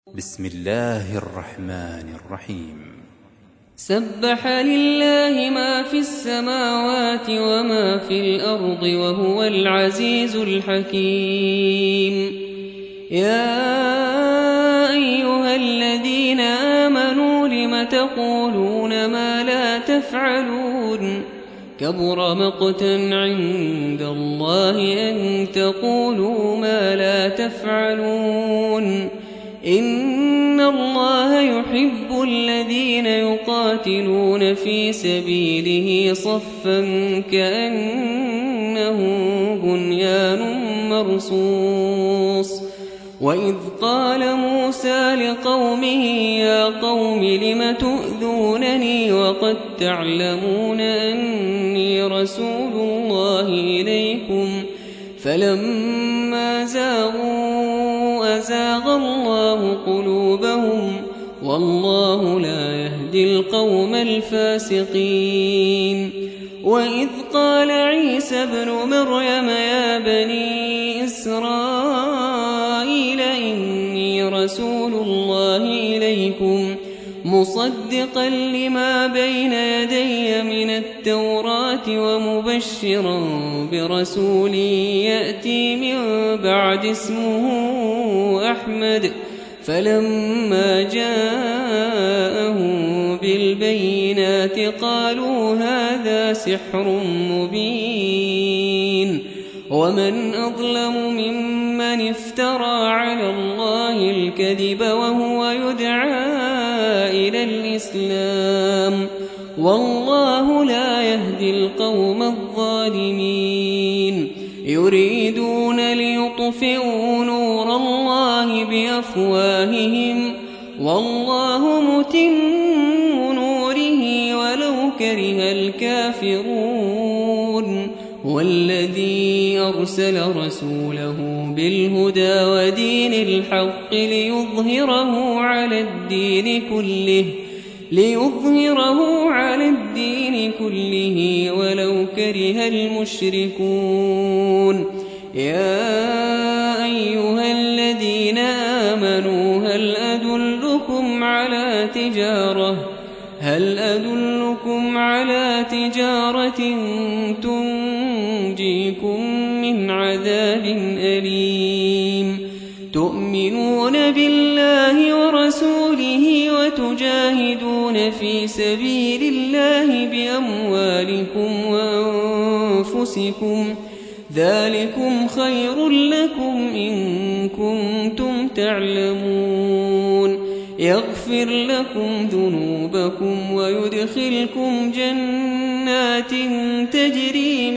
بسم الله الرحمن الرحيم. سبح لله ما في السماوات وما في الأرض وهو العزيز الحكيم. يا أيها الذين آمنوا لم تقولون ما لا تفعلون كبر مقتا عند الله أن تقولوا ما لا تفعلون إن الله يحب الذين يقاتلون في سبيله صفا كأنه بنيان مرصوص. وإذ قال موسى لقومه يا قوم لم تؤذونني وقد تعلمون أني رسول الله إليكم فلما زاغوا أزاغ الله قلوبهم والله لا يهدي القوم الفاسقين. وإذ قال عيسى ابن مريم يا بني إسرائيل إني رسول الله إليكم مصدقا لما بين يدي من التوراة ومبشرا برسول يأتي من بعد اسمه أحمد فلما جاءهم بالبينات قالوا هذا سحر مبين. ومن أظلم ممن افترى على الله الكذب وهو يدعى إلى الإسلام والله لا يهدي القوم الظالمين. يريدون ليطفئوا نور الله بأفواههم والله متم نوره ولو كره الكافرون. والذي أرسل رسوله بالهدى ودين الحق ليظهره على الدين كله ولو كره المشركون. يا أيها الذين آمنوا هل أدلكم على تجارة تنجيكم من عذاب أليم تؤمنون بالله ورسوله وتجاهدون في سبيل الله بأموالكم وأنفسكم ذلكم خير لكم إن كنتم تعلمون. يغفر لكم ذنوبكم ويدخلكم جنات تجري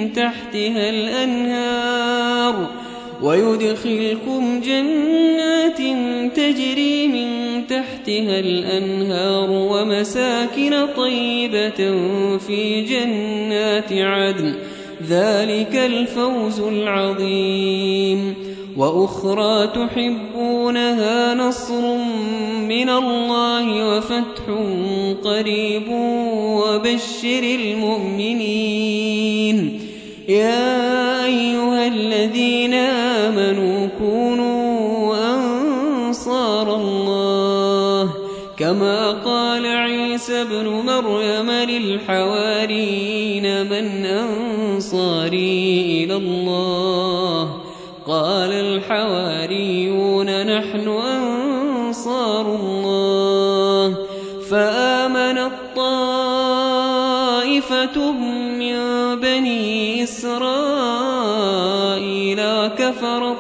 من تحتها الأنهار ومساكن طيبة في جنات عدن ذلك الفوز العظيم. وأخرى تحبونها نصر من الله وفتح قريب وبشر المؤمنين. يا أيها الذين آمنوا كونوا أنصار الله كما قال عيسى ابن مريم للحواريين من أنصاري إلى الله قال الحواريون نحن أنصار الله. فآمنت طائفة من بني إسرائيل وكفرت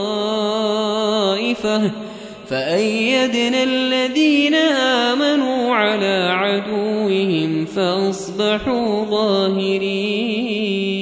طائفة فأيدنا الذين آمنوا على عدوهم فأصبحوا ظاهرين.